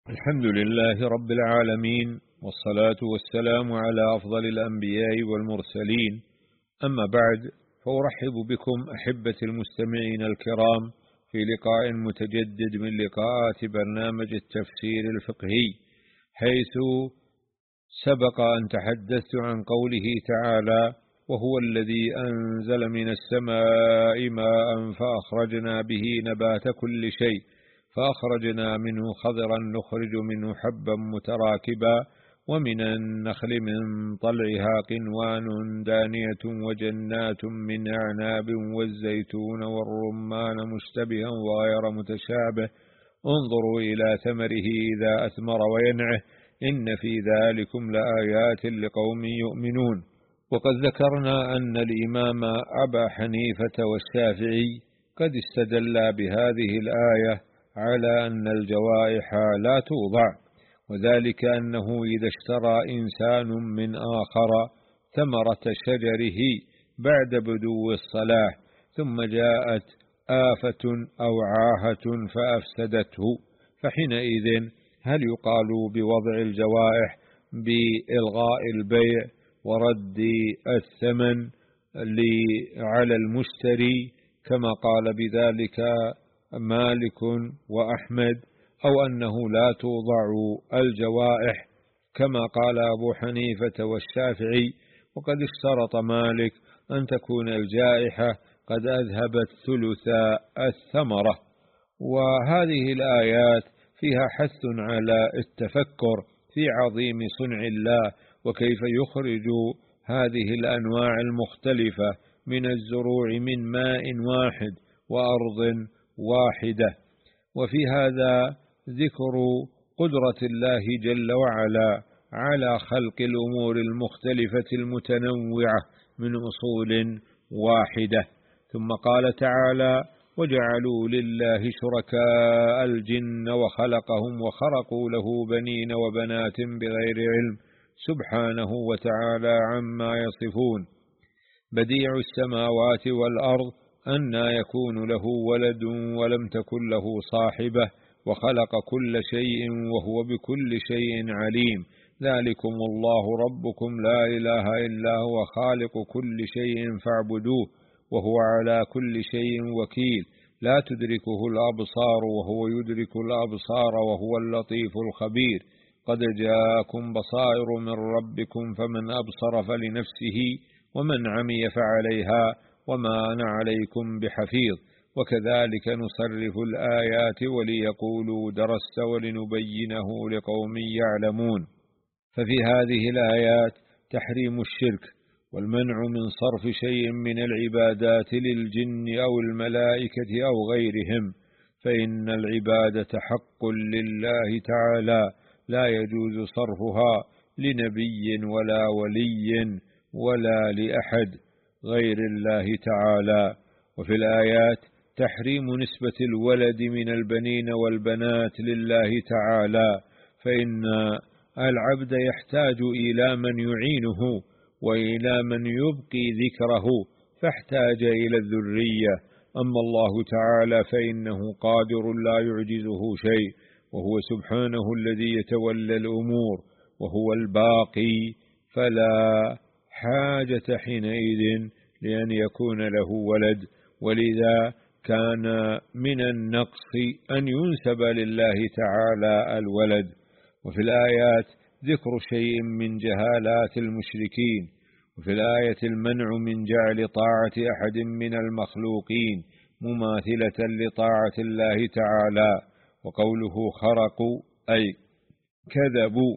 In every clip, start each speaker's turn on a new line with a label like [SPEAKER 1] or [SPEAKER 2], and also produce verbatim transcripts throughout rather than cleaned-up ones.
[SPEAKER 1] الحمد لله رب العالمين، والصلاة والسلام على أفضل الأنبياء والمرسلين. أما بعد، فأرحب بكم أحبة المستمعين الكرام في لقاء متجدد من لقاءات برنامج التفسير الفقهي، حيث سبق أن تحدثت عن قوله تعالى: وهو الذي أنزل من السماء ماء فأخرجنا به نبات كل شيء فأخرجنا منه خضرا نخرج منه حبا متراكبا ومن النخل من طلعها قنوان دانية وجنات من أعناب والزيتون والرمان مشتبها وغير متشابه انظروا إلى ثمره إذا أثمر وينعه إن في ذلكم لآيات لقوم يؤمنون. وقد ذكرنا أن الإمام أبا حنيفة والشافعي قد استدلا بهذه الآية على أن الجوائح لا توضع، وذلك أنه إذا اشترى إنسان من آخر ثمرة شجره بعد بدو الصلاح ثم جاءت آفة أو عاهة فأفسدته، فحينئذ هل يقال بوضع الجوائح بإلغاء البيع ورد الثمن على المشتري كما قال بذلك مالك وأحمد، أو أنه لا توضع الجوائح كما قال أبو حنيفة والشافعي؟ وقد اشترط مالك أن تكون الجائحة قد أذهبت ثلث الثمرة. وهذه الآيات فيها حث على التفكر في عظيم صنع الله وكيف يخرج هذه الأنواع المختلفة من الزروع من ماء واحد وأرض واحدة. وفي هذا ذكر قدرة الله جل وعلا على خلق الأمور المختلفة المتنوعة من أصول واحدة. ثم قال تعالى: وجعلوا لله شركاء الجن وخلقهم وخرقوا له بنين وبنات بغير علم سبحانه وتعالى عما يصفون. بديع السماوات والأرض أنى يكون له ولد ولم تكن له صاحبة وخلق كل شيء وهو بكل شيء عليم. ذلكم الله ربكم لا إله إلا هو خالق كل شيء فاعبدوه وهو على كل شيء وكيل. لا تدركه الأبصار وهو يدرك الأبصار وهو اللطيف الخبير. قد جاءكم بصائر من ربكم فمن أبصر فلنفسه ومن عمي فعليها وما أنا عليكم بحفيظ. وكذلك نصرف الآيات وليقولوا درست ولنبينه لقوم يعلمون. ففي هذه الآيات تحريم الشرك والمنع من صرف شيء من العبادات للجن أو الملائكة أو غيرهم، فإن العبادة حق لله تعالى لا يجوز صرفها لنبي ولا ولي ولا لأحد غير الله تعالى. وفي الآيات تحريم نسبة الولد من البنين والبنات لله تعالى، فإن العبد يحتاج إلى من يعينه وإلى من يبقي ذكره فاحتاج إلى الذرية. أما الله تعالى فإنه قادر لا يعجزه شيء، وهو سبحانه الذي يتولى الأمور وهو الباقي، فلا حاجة حينئذ لأن يكون له ولد. ولذا كان من النقص أن ينسب لله تعالى الولد. وفي الآيات ذكر شيء من جهالات المشركين، وفي الآية المنع من جعل طاعة أحد من المخلوقين مماثلة لطاعة الله تعالى. وقوله خرقوا أي كذبوا،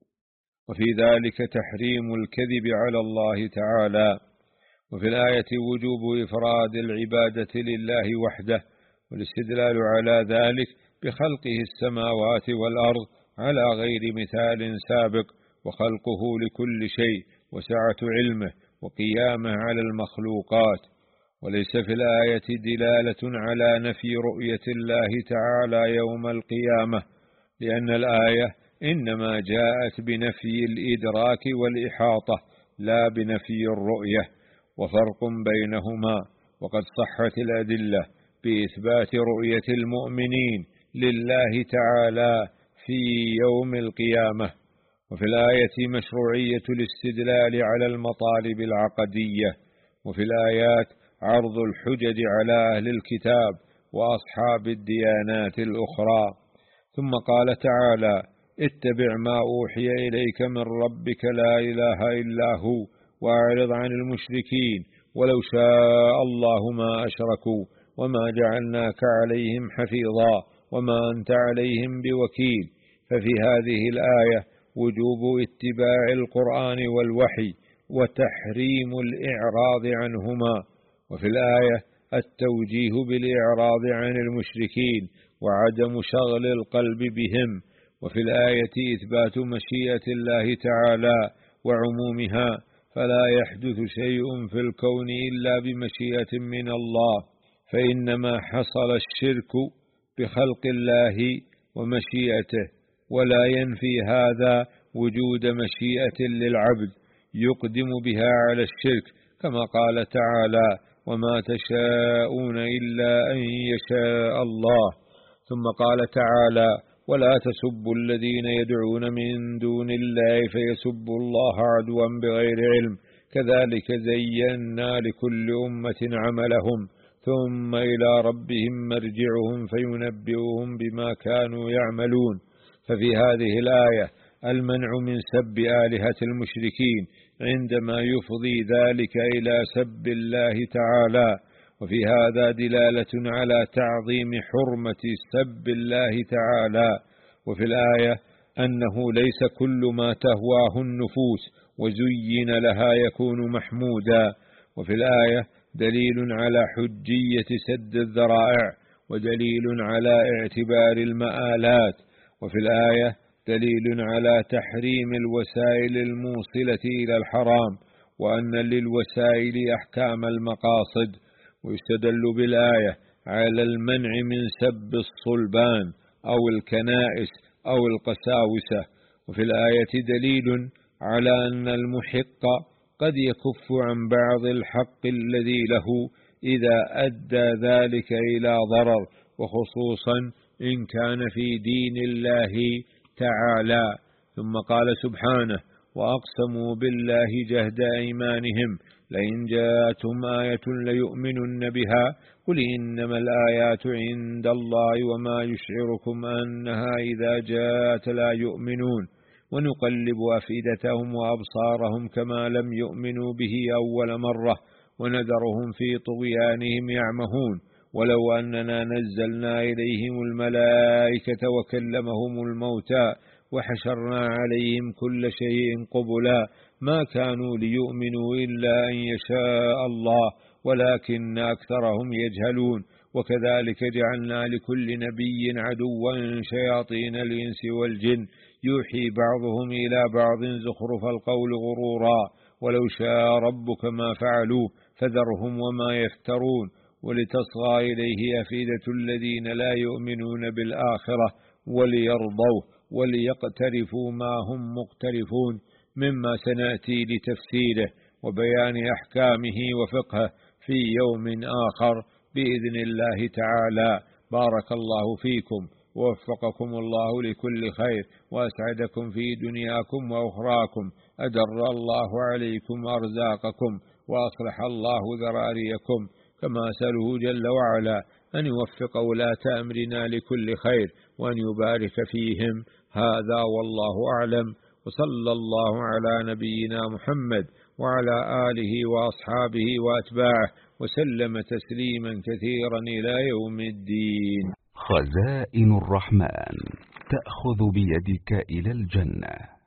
[SPEAKER 1] وفي ذلك تحريم الكذب على الله تعالى. وفي الآية وجوب إفراد العبادة لله وحده، والاستدلال على ذلك بخلقه السماوات والأرض على غير مثال سابق، وخلقه لكل شيء وسعة علمه وقيامه على المخلوقات. وليس في الآية دلالة على نفي رؤية الله تعالى يوم القيامة، لأن الآية إنما جاءت بنفي الإدراك والإحاطة لا بنفي الرؤية، وفرق بينهما. وقد صحت الأدلة بإثبات رؤية المؤمنين لله تعالى في يوم القيامة. وفي الآية مشروعية الاستدلال على المطالب العقدية، وفي الآيات عرض الحجج على أهل الكتاب وأصحاب الديانات الأخرى. ثم قال تعالى: اتبع ما أوحي إليك من ربك لا إله إلا هو وأعرض عن المشركين ولو شاء الله ما أشركوا وما جعلناك عليهم حفيظا وما أنت عليهم بوكيل. ففي هذه الآية وجوب اتباع القرآن والوحي وتحريم الإعراض عنهما، وفي الآية التوجيه بالإعراض عن المشركين وعدم شغل القلب بهم، وفي الآية إثبات مشيئة الله تعالى وعمومها، فلا يحدث شيء في الكون إلا بمشيئة من الله، فإنما حصل الشرك بخلق الله ومشيئته، ولا ينفي هذا وجود مشيئة للعبد يقدم بها على الشرك، كما قال تعالى: وما تشاءون إلا أن يشاء الله. ثم قال تعالى: ولا تسبوا الذين يدعون من دون الله فيسبوا الله عدوا بغير علم كذلك زينا لكل أمة عملهم ثم إلى ربهم مرجعهم فينبئهم بما كانوا يعملون. ففي هذه الآية المنع من سب آلهة المشركين عندما يفضي ذلك إلى سب الله تعالى، وفي هذا دلالة على تعظيم حرمة سب الله تعالى. وفي الآية أنه ليس كل ما تهواه النفوس وزين لها يكون محمودا. وفي الآية دليل على حجية سد الذرائع ودليل على اعتبار المآلات. وفي الآية دليل على تحريم الوسائل الموصلة إلى الحرام، وأن للوسائل أحكام المقاصد. ويستدل بالآية على المنع من سب الصلبان أو الكنائس أو القساوسة. وفي الآية دليل على أن المحق قد يكف عن بعض الحق الذي له إذا أدى ذلك إلى ضرر، وخصوصا إن كان في دين الله تعالى. ثم قال سبحانه: وأقسموا بالله جهد أيمانهم لئن جاءتهم آية ليؤمنن بها قل إنما الآيات عند الله وما يشعركم أنها إذا جاءت لا يؤمنون ونقلب أفئدتهم وأبصارهم كما لم يؤمنوا به أول مرة ونذرهم في طغيانهم يعمهون ولو أننا نزلنا إليهم الملائكة وكلمهم الموتى وحشرنا عليهم كل شيء قبلا ما كانوا ليؤمنوا إلا أن يشاء الله ولكن أكثرهم يجهلون. وكذلك جعلنا لكل نبي عدوا شياطين الإنس والجن يوحي بعضهم إلى بعض زخرف القول غرورا ولو شاء ربك ما فعلوه فذرهم وما يفترون ولتصغى إليه أفئدة الذين لا يؤمنون بالآخرة وليرضوه وليقترفوا ما هم مقترفون مما سنأتي لتفسيره وبيان أحكامه وفقهه في يوم آخر بإذن الله تعالى. بارك الله فيكم ووفقكم الله لكل خير وأسعدكم في دنياكم وأخراكم، أدر الله عليكم أرزاقكم وأصلح الله ذراريكم، كما أسأله جل وعلا أن يوفق ولاة أمرنا لكل خير وأن يبارك فيهم. هذا والله أعلم، وصلى الله على نبينا محمد وعلى آله وأصحابه وأتباعه وسلم تسليما كثيرا إلى يوم الدين.
[SPEAKER 2] خزائن الرحمن تأخذ بيدك إلى الجنة.